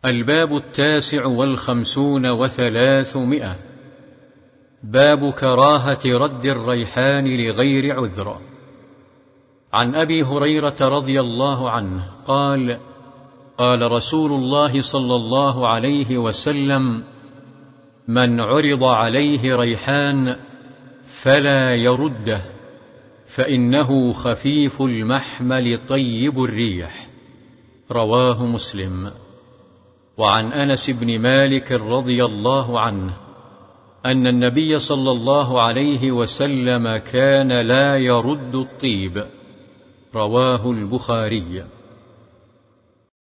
الباب 59 و300. باب كراهة رد الريحان لغير عذر. عن أبي هريرة رضي الله عنه قال: قال رسول الله صلى الله عليه وسلم: من عرض عليه ريحان فلا يرده، فإنه خفيف المحمل طيب الريح. رواه مسلم. وعن أنس بن مالك رضي الله عنه أن النبي صلى الله عليه وسلم كان لا يرد الطيب. رواه البخاري.